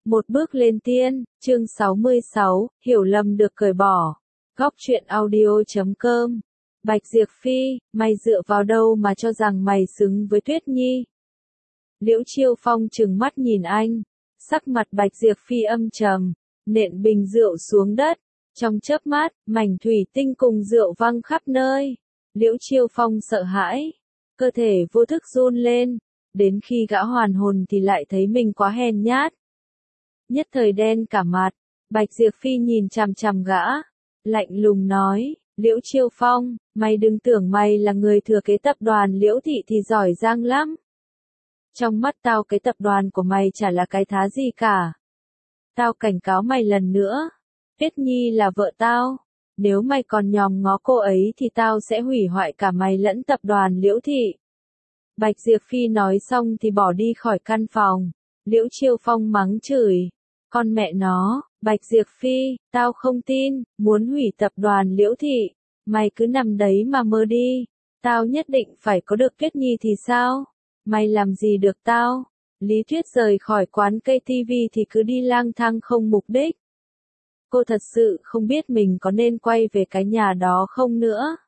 Một bước lên tiên, chương 66, hiểu lầm được cởi bỏ. Góc truyện audio.com. Bạch Diệp Phi, mày dựa vào đâu mà cho rằng mày xứng với Tuyết Nhi? Liễu Chiêu Phong trừng mắt nhìn anh, sắc mặt Bạch Diệp Phi âm trầm, nện bình rượu xuống đất, trong chớp mắt, mảnh thủy tinh cùng rượu văng khắp nơi. Liễu Chiêu Phong sợ hãi, cơ thể vô thức run lên, đến khi gã hoàn hồn thì lại thấy mình quá hèn nhát. Nhất thời đen cả mặt, Bạch Diệp Phi nhìn chằm chằm gã, lạnh lùng nói, Liễu Chiêu Phong, mày đừng tưởng mày là người thừa kế tập đoàn Liễu Thị thì giỏi giang lắm. Trong mắt tao cái tập đoàn của mày chả là cái thá gì cả. Tao cảnh cáo mày lần nữa, Tuyết Nhi là vợ tao, nếu mày còn nhòm ngó cô ấy thì tao sẽ hủy hoại cả mày lẫn tập đoàn Liễu Thị. Bạch Diệp Phi nói xong thì bỏ đi khỏi căn phòng. Liễu Chiêu Phong mắng chửi, con mẹ nó, Bạch Diệp Phi, tao không tin, muốn hủy tập đoàn Liễu Thị, mày cứ nằm đấy mà mơ đi, tao nhất định phải có được Tuyết Nhi thì sao, mày làm gì được tao. Lý Tuyết rời khỏi quán cây TV thì cứ đi lang thang không mục đích. Cô thật sự không biết mình có nên quay về cái nhà đó không nữa.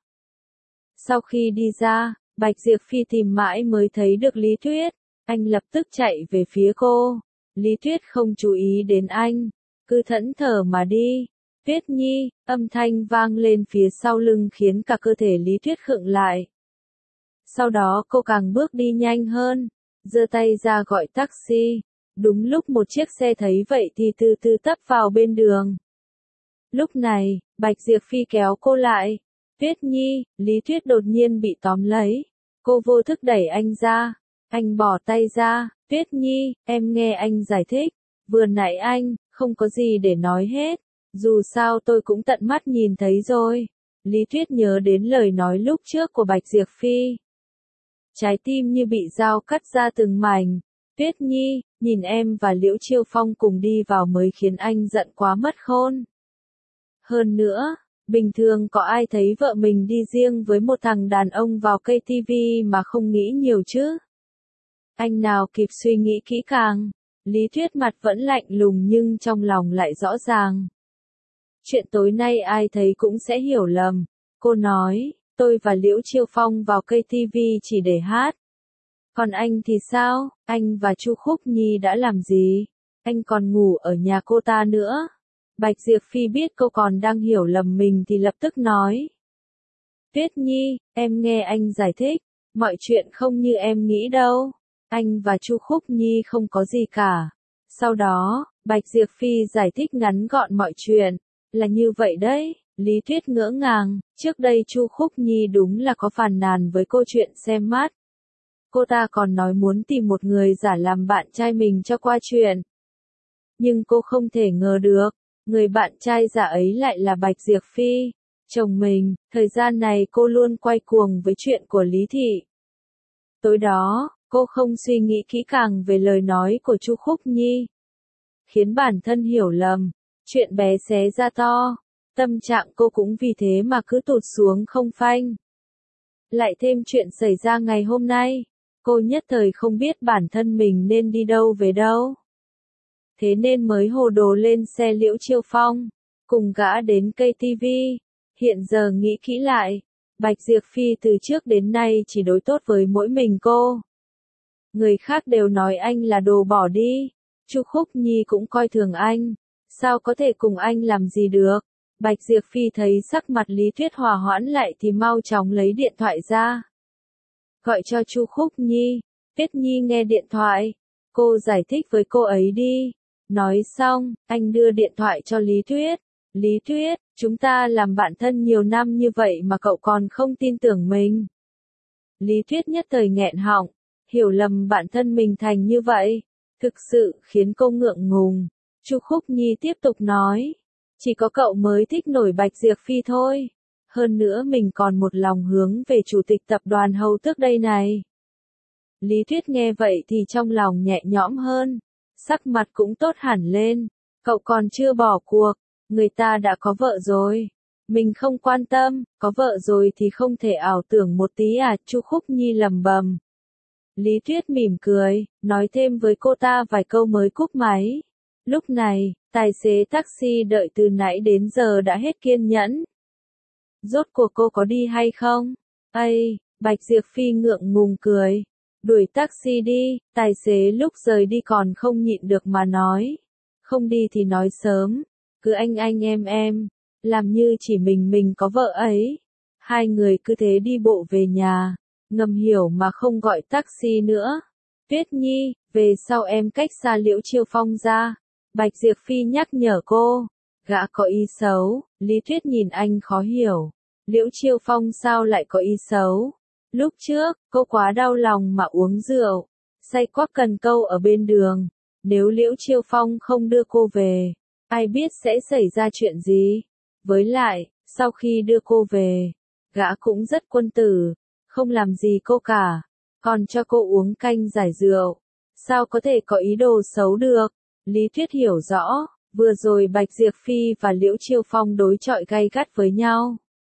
Sau khi đi ra, Bạch Diệp Phi tìm mãi mới thấy được Lý Tuyết, anh lập tức chạy về phía cô. Lý Tuyết không chú ý đến anh, cứ thẫn thờ mà đi. Tuyết Nhi, âm thanh vang lên phía sau lưng khiến cả cơ thể Lý Tuyết khựng lại. Sau đó cô càng bước đi nhanh hơn, giơ tay ra gọi taxi. Đúng lúc một chiếc xe thấy vậy thì từ từ tấp vào bên đường. Lúc này, Bạch Diệp Phi kéo cô lại. Tuyết Nhi, Lý Tuyết đột nhiên bị tóm lấy. Cô vô thức đẩy anh ra. Anh bỏ tay ra. Tuyết Nhi, em nghe anh giải thích. Vừa nãy anh, không có gì để nói hết. Dù sao tôi cũng tận mắt nhìn thấy rồi. Lý Tuyết nhớ đến lời nói lúc trước của Bạch Diệp Phi. Trái tim như bị dao cắt ra từng mảnh. Tuyết Nhi, nhìn em và Liễu Chiêu Phong cùng đi vào mới khiến anh giận quá mất khôn. Hơn nữa, bình thường có ai thấy vợ mình đi riêng với một thằng đàn ông vào cây TV mà không nghĩ nhiều chứ? Anh nào kịp suy nghĩ kỹ càng. Lý Tuyết mặt vẫn lạnh lùng nhưng trong lòng lại rõ ràng. Chuyện tối nay ai thấy cũng sẽ hiểu lầm. Cô nói, tôi và Liễu Chiêu Phong vào cây TV chỉ để hát. Còn anh thì sao? Anh và Chu Khúc Nhi đã làm gì? Anh còn ngủ ở nhà cô ta nữa. Bạch Diệp Phi biết cô còn đang hiểu lầm mình thì lập tức nói. Tuyết Nhi, em nghe anh giải thích. Mọi chuyện không như em nghĩ đâu. Anh và Chu Khúc Nhi không có gì cả. Sau đó, Bạch Diệp Phi giải thích ngắn gọn mọi chuyện. Là như vậy đấy. Lý Tuyết ngỡ ngàng. Trước đây Chu Khúc Nhi đúng là có phàn nàn với cô chuyện xem mắt. Cô ta còn nói muốn tìm một người giả làm bạn trai mình cho qua chuyện. Nhưng cô không thể ngờ được, người bạn trai giả ấy lại là Bạch Diệp Phi, chồng mình. Thời gian này cô luôn quay cuồng với chuyện của Lý Thị. Tối đó, cô không suy nghĩ kỹ càng về lời nói của Chu Khúc Nhi, khiến bản thân hiểu lầm, chuyện bé xé ra to, tâm trạng cô cũng vì thế mà cứ tụt xuống không phanh. Lại thêm chuyện xảy ra ngày hôm nay, cô nhất thời không biết bản thân mình nên đi đâu về đâu. Thế nên mới hồ đồ lên xe Liễu Chiêu Phong, cùng gã đến cây TV. Hiện giờ nghĩ kỹ lại, Bạch Diệp Phi từ trước đến nay chỉ đối tốt với mỗi mình cô. Người khác đều nói anh là đồ bỏ đi. Chu Khúc Nhi cũng coi thường anh. Sao có thể cùng anh làm gì được? Bạch Diệp Phi thấy sắc mặt Lý Tuyết hòa hoãn lại thì mau chóng lấy điện thoại ra. Gọi cho Chu Khúc Nhi. Tuyết Nhi nghe điện thoại. Cô giải thích với cô ấy đi. Nói xong, anh đưa điện thoại cho Lý Tuyết. Lý Tuyết, chúng ta làm bạn thân nhiều năm như vậy mà cậu còn không tin tưởng mình. Lý Tuyết nhất thời nghẹn họng, hiểu lầm bản thân mình thành như vậy. Thực sự khiến cô ngượng ngùng. Chu Khúc Nhi tiếp tục nói. Chỉ có cậu mới thích nổi Bạch Diệp Phi thôi. Hơn nữa mình còn một lòng hướng về chủ tịch tập đoàn Hầu Tước đây này. Lý Tuyết nghe vậy thì trong lòng nhẹ nhõm hơn. Sắc mặt cũng tốt hẳn lên. Cậu còn chưa bỏ cuộc. Người ta đã có vợ rồi. Mình không quan tâm. Có vợ rồi thì không thể ảo tưởng một tí à? Chu Khúc Nhi lầm bầm. Lý Tuyết mỉm cười, nói thêm với cô ta vài câu mới cúp máy. Lúc này, tài xế taxi đợi từ nãy đến giờ đã hết kiên nhẫn. Rốt cuộc cô có đi hay không? Ây, Bạch Diệp Phi ngượng ngùng cười. Đuổi taxi đi, tài xế lúc rời đi còn không nhịn được mà nói. Không đi thì nói sớm, cứ anh em, làm như chỉ mình có vợ ấy. Hai người cứ thế đi bộ về nhà, ngầm hiểu mà không gọi taxi nữa. Tuyết Nhi, về sau em cách xa Liễu Chiêu Phong ra. Bạch Diệp Phi nhắc nhở cô. Gã có ý xấu, Lý Tuyết nhìn anh khó hiểu. Liễu Chiêu Phong sao lại có ý xấu? Lúc trước, cô quá đau lòng mà uống rượu, say quắc cần câu ở bên đường. Nếu Liễu Chiêu Phong không đưa cô về, ai biết sẽ xảy ra chuyện gì? Với lại, sau khi đưa cô về, gã cũng rất quân tử, không làm gì cô cả, còn cho cô uống canh giải rượu. Sao có thể có ý đồ xấu được? Lý Tuyết hiểu rõ, vừa rồi Bạch Diệp Phi và Liễu Chiêu Phong đối chọi gay gắt với nhau.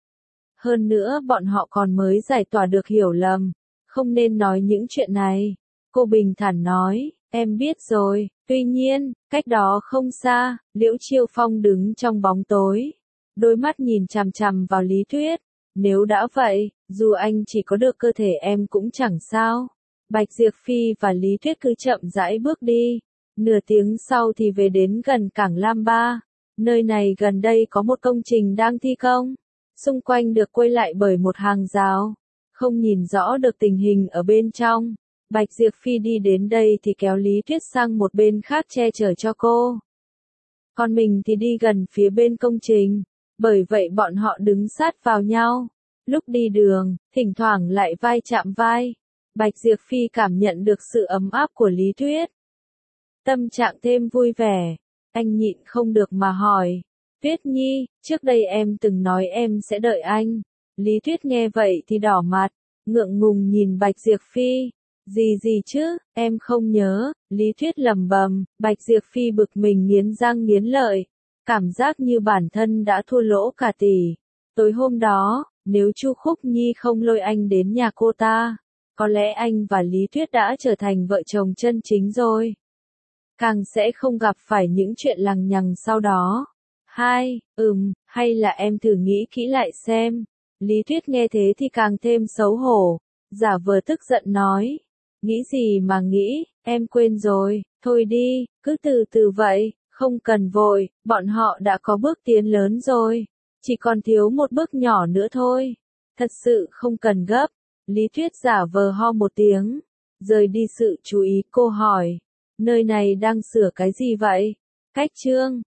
Hơn nữa bọn họ còn mới giải tỏa được hiểu lầm, không nên nói những chuyện này. Cô bình thản nói, em biết rồi, tuy nhiên, cách đó không xa, Liễu Chiêu Phong đứng trong bóng tối, đôi mắt nhìn chằm chằm vào Lý Tuyết. Nếu đã vậy, dù anh chỉ có được cơ thể em cũng chẳng sao. Bạch Diệp Phi và Lý Tuyết cứ chậm rãi bước đi. Nửa tiếng sau thì về đến gần cảng Lam Ba. Nơi này gần đây có một công trình đang thi công. Xung quanh được quây lại bởi một hàng rào. Không nhìn rõ được tình hình ở bên trong. Bạch Diệp Phi đi đến đây thì kéo Lý Tuyết sang một bên khác che chở cho cô. Còn mình thì đi gần phía bên công trình. Bởi vậy bọn họ đứng sát vào nhau. Lúc đi đường, thỉnh thoảng lại vai chạm vai. Bạch Diệp Phi cảm nhận được sự ấm áp của Lý Tuyết. Tâm trạng thêm vui vẻ. Anh nhịn không được mà hỏi. Tuyết Nhi, trước đây em từng nói em sẽ đợi anh. Lý Tuyết nghe vậy thì đỏ mặt, ngượng ngùng nhìn Bạch Diệp Phi. Gì chứ, em không nhớ. Lý Tuyết lẩm bẩm. Bạch Diệp Phi bực mình nghiến răng nghiến lợi. Cảm giác như bản thân đã thua lỗ cả tỷ. Tối hôm đó, nếu Chu Khúc Nhi không lôi anh đến nhà cô ta, có lẽ anh và Lý Tuyết đã trở thành vợ chồng chân chính rồi. Càng sẽ không gặp phải những chuyện lằng nhằng sau đó. Hay là em thử nghĩ kỹ lại xem. Lý Tuyết nghe thế thì càng thêm xấu hổ, giả vờ tức giận nói. Nghĩ gì mà nghĩ, em quên rồi, thôi đi, cứ từ từ vậy, không cần vội, bọn họ đã có bước tiến lớn rồi, chỉ còn thiếu một bước nhỏ nữa thôi. Thật sự không cần gấp. Lý Tuyết giả vờ ho một tiếng, rời đi sự chú ý cô hỏi. Nơi này đang sửa cái gì vậy? Cách chương